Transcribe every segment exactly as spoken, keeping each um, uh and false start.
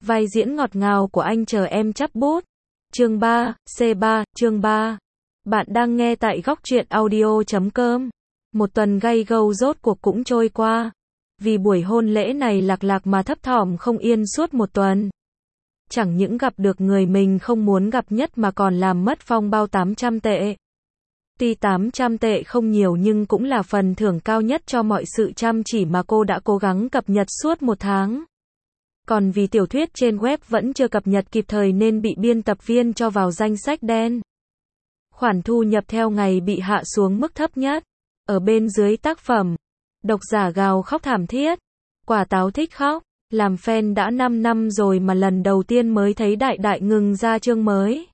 Vai diễn ngọt ngào của anh chờ em chắp bút. Chương ba, C ba, chương ba. Bạn đang nghe tại góc truyện audio chấm com. Một tuần gay gâu rốt cuộc cũng trôi qua. Vì buổi hôn lễ này Lạc Lạc mà thấp thỏm không yên suốt một tuần. Chẳng những gặp được người mình không muốn gặp nhất mà còn làm mất phong bao tám trăm tệ. Tuy tám trăm tệ không nhiều nhưng cũng là phần thưởng cao nhất cho mọi sự chăm chỉ mà cô đã cố gắng cập nhật suốt một tháng. Còn vì tiểu thuyết trên web vẫn chưa cập nhật kịp thời nên bị biên tập viên cho vào danh sách đen. Khoản thu nhập theo ngày bị hạ xuống mức thấp nhất. Ở bên dưới tác phẩm, độc giả gào khóc thảm thiết. Quả táo thích khóc. Làm fan đã năm năm rồi mà lần đầu tiên mới thấy Đại Đại ngừng ra chương mới.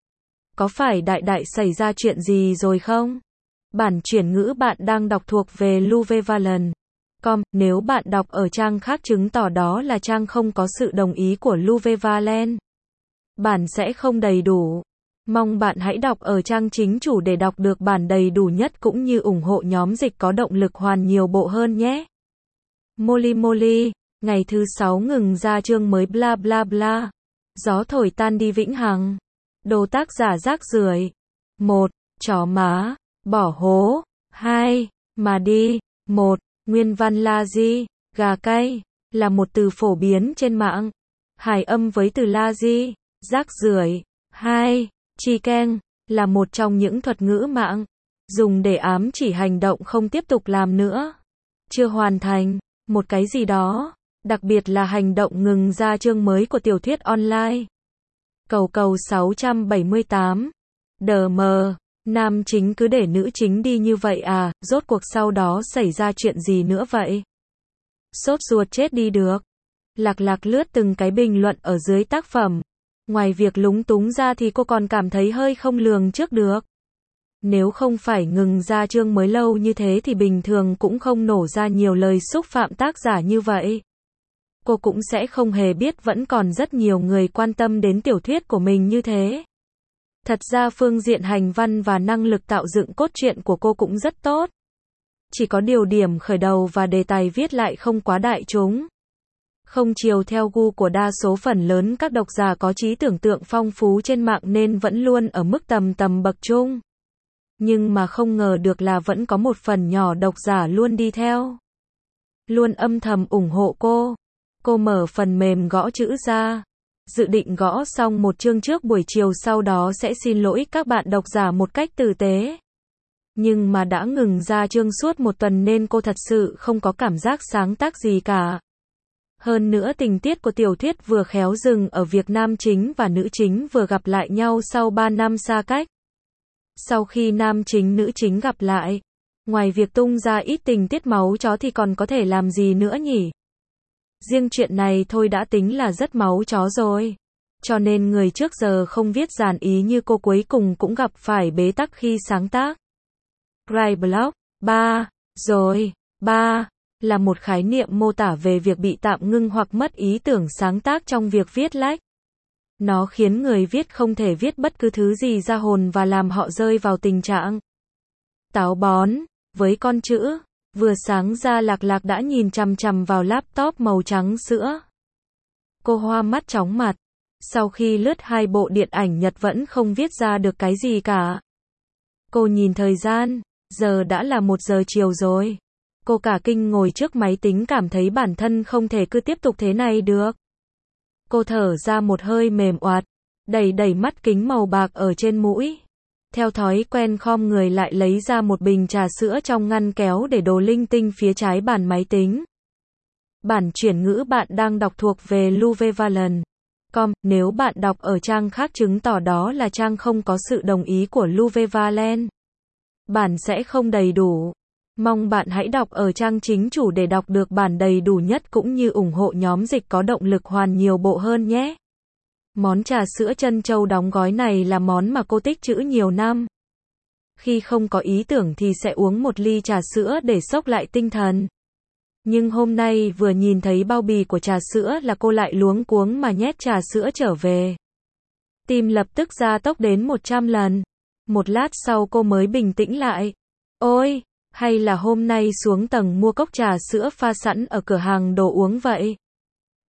Có phải Đại Đại xảy ra chuyện gì rồi không? Bản chuyển ngữ bạn đang đọc thuộc về Luvevalent chấm com. Nếu bạn đọc ở trang khác chứng tỏ đó là trang không có sự đồng ý của Luvevalent. Bản sẽ không đầy đủ. Mong bạn hãy đọc ở trang chính chủ để đọc được bản đầy đủ nhất cũng như ủng hộ nhóm dịch có động lực hoàn nhiều bộ hơn nhé. Molly Molly, ngày thứ sáu ngừng ra chương mới bla bla bla. Gió thổi tan đi vĩnh hằng. Đồ tác giả rác rưởi. một. Chó má, bỏ hố. hai. Mà đi. một. Nguyên văn la di, gà cay, là một từ phổ biến trên mạng. Hài âm với từ la di, rác rưởi. hai. Chicken, là một trong những thuật ngữ mạng, dùng để ám chỉ hành động không tiếp tục làm nữa. Chưa hoàn thành, một cái gì đó, đặc biệt là hành động ngừng ra chương mới của tiểu thuyết online. Cầu cầu sáu trăm bảy mươi tám. Đờ mờ, nam chính cứ để nữ chính đi như vậy à, rốt cuộc sau đó xảy ra chuyện gì nữa vậy? Sốt ruột chết đi được. Lạc Lạc lướt từng cái bình luận ở dưới tác phẩm. Ngoài việc lúng túng ra thì cô còn cảm thấy hơi không lường trước được. Nếu không phải ngừng ra chương mới lâu như thế thì bình thường cũng không nổ ra nhiều lời xúc phạm tác giả như vậy. Cô cũng sẽ không hề biết vẫn còn rất nhiều người quan tâm đến tiểu thuyết của mình như thế. Thật ra phương diện hành văn và năng lực tạo dựng cốt truyện của cô cũng rất tốt. Chỉ có điều điểm khởi đầu và đề tài viết lại không quá đại chúng. Không chiều theo gu của đa số phần lớn các độc giả có trí tưởng tượng phong phú trên mạng nên vẫn luôn ở mức tầm tầm bậc trung. Nhưng mà không ngờ được là vẫn có một phần nhỏ độc giả luôn đi theo. Luôn âm thầm ủng hộ cô. Cô mở phần mềm gõ chữ ra. Dự định gõ xong một chương trước buổi chiều sau đó sẽ xin lỗi các bạn độc giả một cách tử tế. Nhưng mà đã ngừng ra chương suốt một tuần nên cô thật sự không có cảm giác sáng tác gì cả. Hơn nữa tình tiết của tiểu thuyết vừa khéo dừng ở việc nam chính và nữ chính vừa gặp lại nhau sau ba năm xa cách. Sau khi nam chính nữ chính gặp lại, ngoài việc tung ra ít tình tiết máu chó thì còn có thể làm gì nữa nhỉ? Riêng chuyện này thôi đã tính là rất máu chó rồi. Cho nên người trước giờ không viết dàn ý như cô cuối cùng cũng gặp phải bế tắc khi sáng tác. Write block. ba. Rồi. ba. Là một khái niệm mô tả về việc bị tạm ngưng hoặc mất ý tưởng sáng tác trong việc viết lách. Nó khiến người viết không thể viết bất cứ thứ gì ra hồn và làm họ rơi vào tình trạng táo bón. Với con chữ, vừa sáng ra Lạc Lạc đã nhìn chằm chằm vào laptop màu trắng sữa. Cô hoa mắt chóng mặt. Sau khi lướt hai bộ điện ảnh Nhật vẫn không viết ra được cái gì cả. Cô nhìn thời gian, giờ đã là một giờ chiều rồi. Cô cả kinh ngồi trước máy tính cảm thấy bản thân không thể cứ tiếp tục thế này được. Cô thở ra một hơi mềm oạt, đẩy đẩy mắt kính màu bạc ở trên mũi. Theo thói quen khom người lại lấy ra một bình trà sữa trong ngăn kéo để đồ linh tinh phía trái bàn máy tính. Bản chuyển ngữ bạn đang đọc thuộc về Luvevalent chấm com. Nếu bạn đọc ở trang khác chứng tỏ đó là trang không có sự đồng ý của Luvevalent. Bản sẽ không đầy đủ. Mong bạn hãy đọc ở trang chính chủ để đọc được bản đầy đủ nhất cũng như ủng hộ nhóm dịch có động lực hoàn nhiều bộ hơn nhé. Món trà sữa trân châu đóng gói này là món mà cô tích trữ nhiều năm. Khi không có ý tưởng thì sẽ uống một ly trà sữa để xốc lại tinh thần. Nhưng hôm nay vừa nhìn thấy bao bì của trà sữa là cô lại luống cuống mà nhét trà sữa trở về. Tim lập tức gia tốc đến một trăm lần. Một lát sau cô mới bình tĩnh lại. Ôi! Hay là hôm nay xuống tầng mua cốc trà sữa pha sẵn ở cửa hàng đồ uống vậy?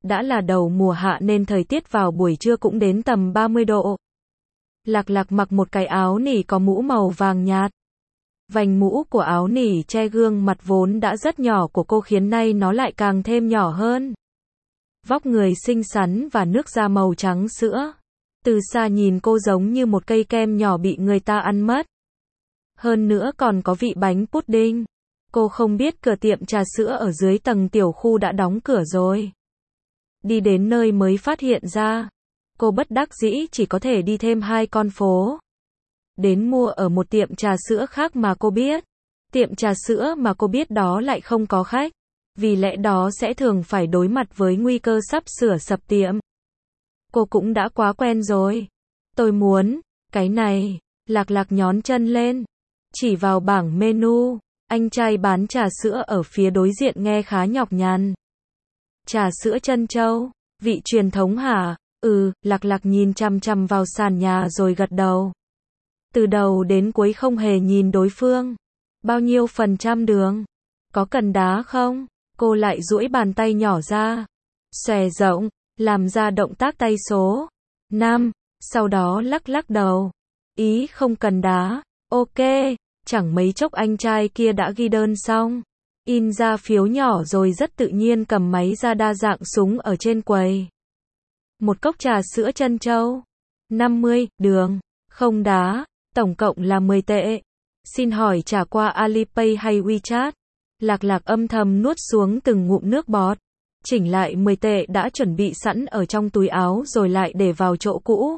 Đã là đầu mùa hạ nên thời tiết vào buổi trưa cũng đến tầm ba mươi độ. Lạc Lạc mặc một cái áo nỉ có mũ màu vàng nhạt. Vành mũ của áo nỉ che gương mặt vốn đã rất nhỏ của cô khiến nay nó lại càng thêm nhỏ hơn. Vóc người xinh xắn và nước da màu trắng sữa. Từ xa nhìn cô giống như một cây kem nhỏ bị người ta ăn mất. Hơn nữa còn có vị bánh pudding. Cô không biết cửa tiệm trà sữa ở dưới tầng tiểu khu đã đóng cửa rồi. Đi đến nơi mới phát hiện ra. Cô bất đắc dĩ chỉ có thể đi thêm hai con phố. Đến mua ở một tiệm trà sữa khác mà cô biết. Tiệm trà sữa mà cô biết đó lại không có khách. Vì lẽ đó sẽ thường phải đối mặt với nguy cơ sắp sửa sập tiệm. Cô cũng đã quá quen rồi. Tôi muốn, cái này. Lạc Lạc nhón chân lên. Chỉ vào bảng menu. Anh trai bán trà sữa ở phía đối diện nghe khá nhọc nhằn. Trà sữa trân châu. Vị truyền thống hả? Ừ, Lạc Lạc nhìn chằm chằm vào sàn nhà rồi gật đầu. Từ đầu đến cuối không hề nhìn đối phương. Bao nhiêu phần trăm đường? Có cần đá không? Cô lại duỗi bàn tay nhỏ ra. Xòe rộng, làm ra động tác tay số năm, sau đó lắc lắc đầu. Ý không cần đá. Ok, chẳng mấy chốc anh trai kia đã ghi đơn xong. In ra phiếu nhỏ rồi rất tự nhiên cầm máy ra đa dạng súng ở trên quầy. Một cốc trà sữa trân châu. năm mươi, đường, không đá, tổng cộng là mười tệ. Xin hỏi trả qua Alipay hay WeChat? Lạc Lạc âm thầm nuốt xuống từng ngụm nước bọt. Chỉnh lại mười tệ đã chuẩn bị sẵn ở trong túi áo rồi lại để vào chỗ cũ.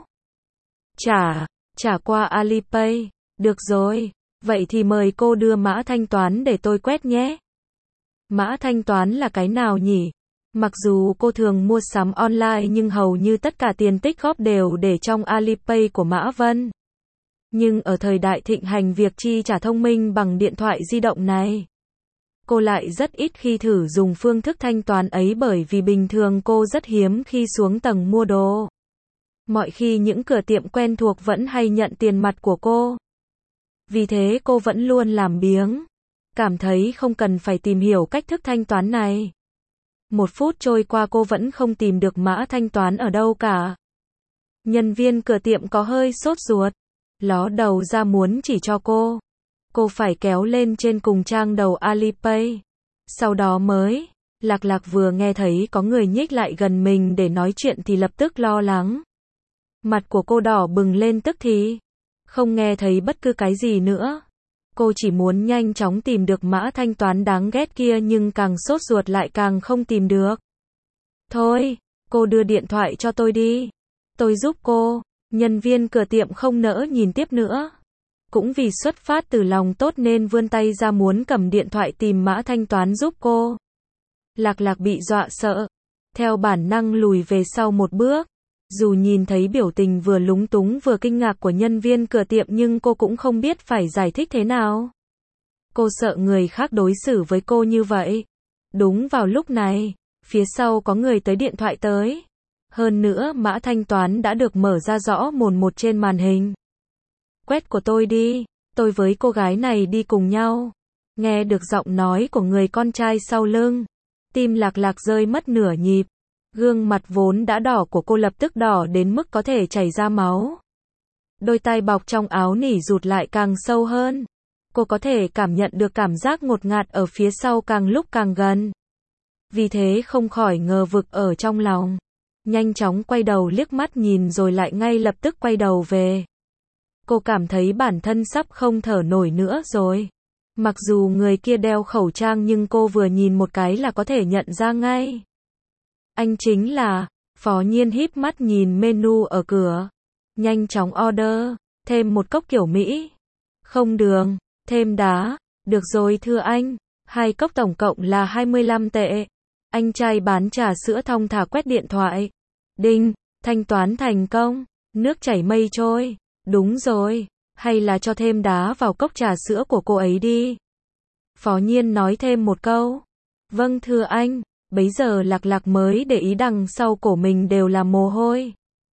Trả, trả qua Alipay. Được rồi, vậy thì mời cô đưa mã thanh toán để tôi quét nhé. Mã thanh toán là cái nào nhỉ? Mặc dù cô thường mua sắm online nhưng hầu như tất cả tiền tích góp đều để trong Alipay của Mã Vân. Nhưng ở thời đại thịnh hành việc chi trả thông minh bằng điện thoại di động này, cô lại rất ít khi thử dùng phương thức thanh toán ấy bởi vì bình thường cô rất hiếm khi xuống tầng mua đồ. Mọi khi những cửa tiệm quen thuộc vẫn hay nhận tiền mặt của cô. Vì thế cô vẫn luôn làm biếng. Cảm thấy không cần phải tìm hiểu cách thức thanh toán này. Một phút trôi qua cô vẫn không tìm được mã thanh toán ở đâu cả. Nhân viên cửa tiệm có hơi sốt ruột. Ló đầu ra muốn chỉ cho cô. Cô phải kéo lên trên cùng trang đầu Alipay. Sau đó mới, Lạc Lạc vừa nghe thấy có người nhích lại gần mình để nói chuyện thì lập tức lo lắng. Mặt của cô đỏ bừng lên tức thì. Không nghe thấy bất cứ cái gì nữa. Cô chỉ muốn nhanh chóng tìm được mã thanh toán đáng ghét kia nhưng càng sốt ruột lại càng không tìm được. Thôi, cô đưa điện thoại cho tôi đi. Tôi giúp cô. Nhân viên cửa tiệm không nỡ nhìn tiếp nữa. Cũng vì xuất phát từ lòng tốt nên vươn tay ra muốn cầm điện thoại tìm mã thanh toán giúp cô. Lạc Lạc bị dọa sợ. Theo bản năng lùi về sau một bước. Dù nhìn thấy biểu tình vừa lúng túng vừa kinh ngạc của nhân viên cửa tiệm nhưng cô cũng không biết phải giải thích thế nào. Cô sợ người khác đối xử với cô như vậy. Đúng vào lúc này, phía sau có người tới điện thoại tới. Hơn nữa mã thanh toán đã được mở ra rõ mồn một trên màn hình. Quét của tôi đi, tôi với cô gái này đi cùng nhau. Nghe được giọng nói của người con trai sau lưng. Tim Lạc Lạc rơi mất nửa nhịp. Gương mặt vốn đã đỏ của cô lập tức đỏ đến mức có thể chảy ra máu. Đôi tay bọc trong áo nỉ rụt lại càng sâu hơn. Cô có thể cảm nhận được cảm giác ngột ngạt ở phía sau càng lúc càng gần. Vì thế không khỏi ngờ vực ở trong lòng. Nhanh chóng quay đầu liếc mắt nhìn rồi lại ngay lập tức quay đầu về. Cô cảm thấy bản thân sắp không thở nổi nữa rồi. Mặc dù người kia đeo khẩu trang nhưng cô vừa nhìn một cái là có thể nhận ra ngay. Anh chính là, Phó Nhiên híp mắt nhìn menu ở cửa. Nhanh chóng order, thêm một cốc kiểu Mỹ. Không đường, thêm đá. Được rồi thưa anh, hai cốc tổng cộng là hai mươi lăm tệ. Anh trai bán trà sữa thong thả quét điện thoại. Đinh, thanh toán thành công. Nước chảy mây trôi. Đúng rồi, hay là cho thêm đá vào cốc trà sữa của cô ấy đi. Phó Nhiên nói thêm một câu. Vâng thưa anh. Bấy giờ Lạc Lạc mới để ý đằng sau cổ mình đều là mồ hôi.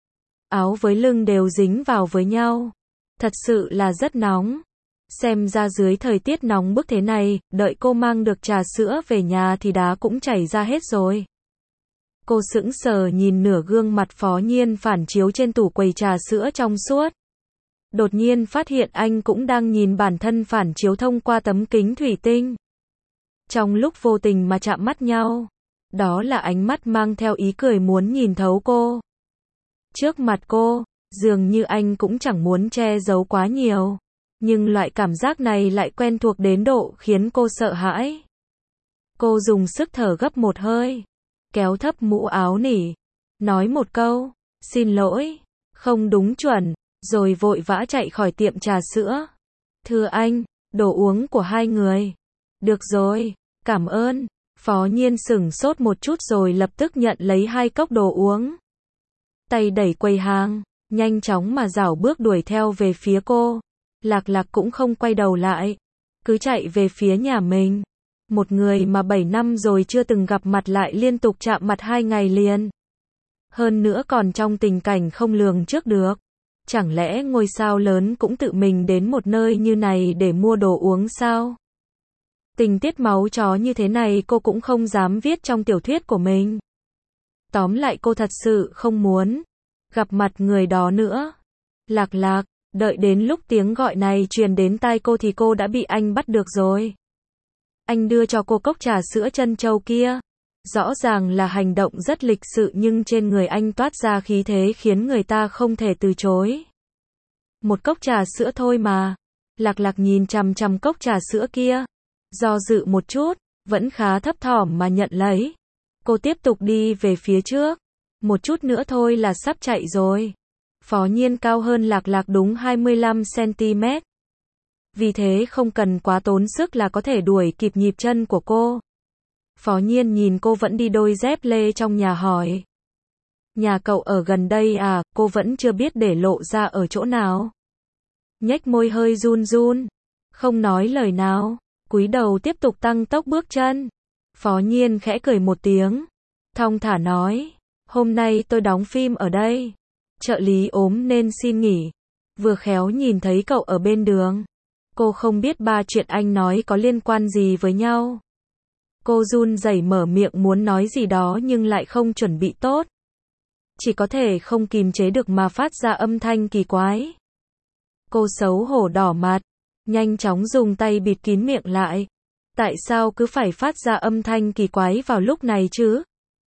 Áo với lưng đều dính vào với nhau. Thật sự là rất nóng. Xem ra dưới thời tiết nóng bức thế này, đợi cô mang được trà sữa về nhà thì đá cũng chảy ra hết rồi. Cô sững sờ nhìn nửa gương mặt Phó Nhiên phản chiếu trên tủ quầy trà sữa trong suốt. Đột nhiên phát hiện anh cũng đang nhìn bản thân phản chiếu thông qua tấm kính thủy tinh. Trong lúc vô tình mà chạm mắt nhau, đó là ánh mắt mang theo ý cười muốn nhìn thấu cô. Trước mặt cô, dường như anh cũng chẳng muốn che giấu quá nhiều, nhưng loại cảm giác này lại quen thuộc đến độ khiến cô sợ hãi. Cô dùng sức thở gấp một hơi, kéo thấp mũ áo nỉ, nói một câu, xin lỗi, không đúng chuẩn, rồi vội vã chạy khỏi tiệm trà sữa. Thưa anh, đồ uống của hai người. Được rồi, cảm ơn. Phó Nhiên sửng sốt một chút rồi lập tức nhận lấy hai cốc đồ uống. Tay đẩy quầy hàng, nhanh chóng mà rảo bước đuổi theo về phía cô. Lạc Lạc cũng không quay đầu lại, cứ chạy về phía nhà mình. Một người mà bảy năm rồi chưa từng gặp mặt lại liên tục chạm mặt hai ngày liền. Hơn nữa còn trong tình cảnh không lường trước được. Chẳng lẽ ngôi sao lớn cũng tự mình đến một nơi như này để mua đồ uống sao? Tình tiết máu chó như thế này cô cũng không dám viết trong tiểu thuyết của mình. Tóm lại cô thật sự không muốn gặp mặt người đó nữa. Lạc Lạc, đợi đến lúc tiếng gọi này truyền đến tai cô thì cô đã bị anh bắt được rồi. Anh đưa cho cô cốc trà sữa trân châu kia. Rõ ràng là hành động rất lịch sự nhưng trên người anh toát ra khí thế khiến người ta không thể từ chối. Một cốc trà sữa thôi mà. Lạc Lạc nhìn chằm chằm cốc trà sữa kia. Do dự một chút, vẫn khá thấp thỏm mà nhận lấy. Cô tiếp tục đi về phía trước. Một chút nữa thôi là sắp chạy rồi. Phó Nhiên cao hơn Lạc Lạc đúng hai mươi lăm xăng-ti-mét. Vì thế không cần quá tốn sức là có thể đuổi kịp nhịp chân của cô. Phó Nhiên nhìn cô vẫn đi đôi dép lê trong nhà hỏi. Nhà cậu ở gần đây à, cô vẫn chưa biết để lộ ra ở chỗ nào. Nhếch môi hơi run run, không nói lời nào, cúi đầu tiếp tục tăng tốc bước chân. Phó Nhiên khẽ cười một tiếng, thong thả nói, hôm nay tôi đóng phim ở đây. Trợ lý ốm nên xin nghỉ. Vừa khéo nhìn thấy cậu ở bên đường. Cô không biết ba chuyện anh nói có liên quan gì với nhau. Cô run rẩy mở miệng muốn nói gì đó nhưng lại không chuẩn bị tốt. Chỉ có thể không kìm chế được mà phát ra âm thanh kỳ quái. Cô xấu hổ đỏ mặt, nhanh chóng dùng tay bịt kín miệng lại. Tại sao cứ phải phát ra âm thanh kỳ quái vào lúc này chứ?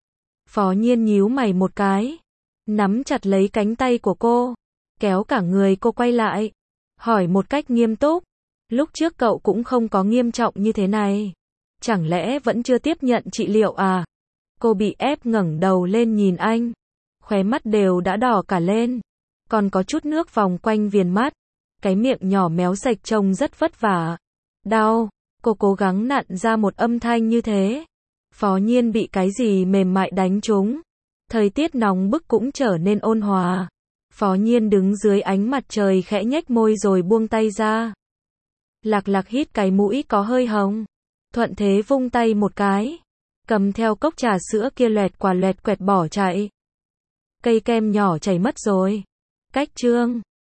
Phó Nhiên nhíu mày một cái, nắm chặt lấy cánh tay của cô, kéo cả người cô quay lại, hỏi một cách nghiêm túc, lúc trước cậu cũng không có nghiêm trọng như thế này. Chẳng lẽ vẫn chưa tiếp nhận trị liệu à? Cô bị ép ngẩng đầu lên nhìn anh, khóe mắt đều đã đỏ cả lên, còn có chút nước vòng quanh viền mắt, cái miệng nhỏ méo sạch trông rất vất vả. Đau, cô cố gắng nặn ra một âm thanh như thế. Phó Nhiên bị cái gì mềm mại đánh trúng. Thời tiết nóng bức cũng trở nên ôn hòa. Phó Nhiên đứng dưới ánh mặt trời khẽ nhếch môi rồi buông tay ra. Lạc Lạc hít cái mũi có hơi hồng, thuận thế vung tay một cái, cầm theo cốc trà sữa kia loẹt quả loẹt quẹt bỏ chạy. Cây kem nhỏ chảy mất rồi. Cách chương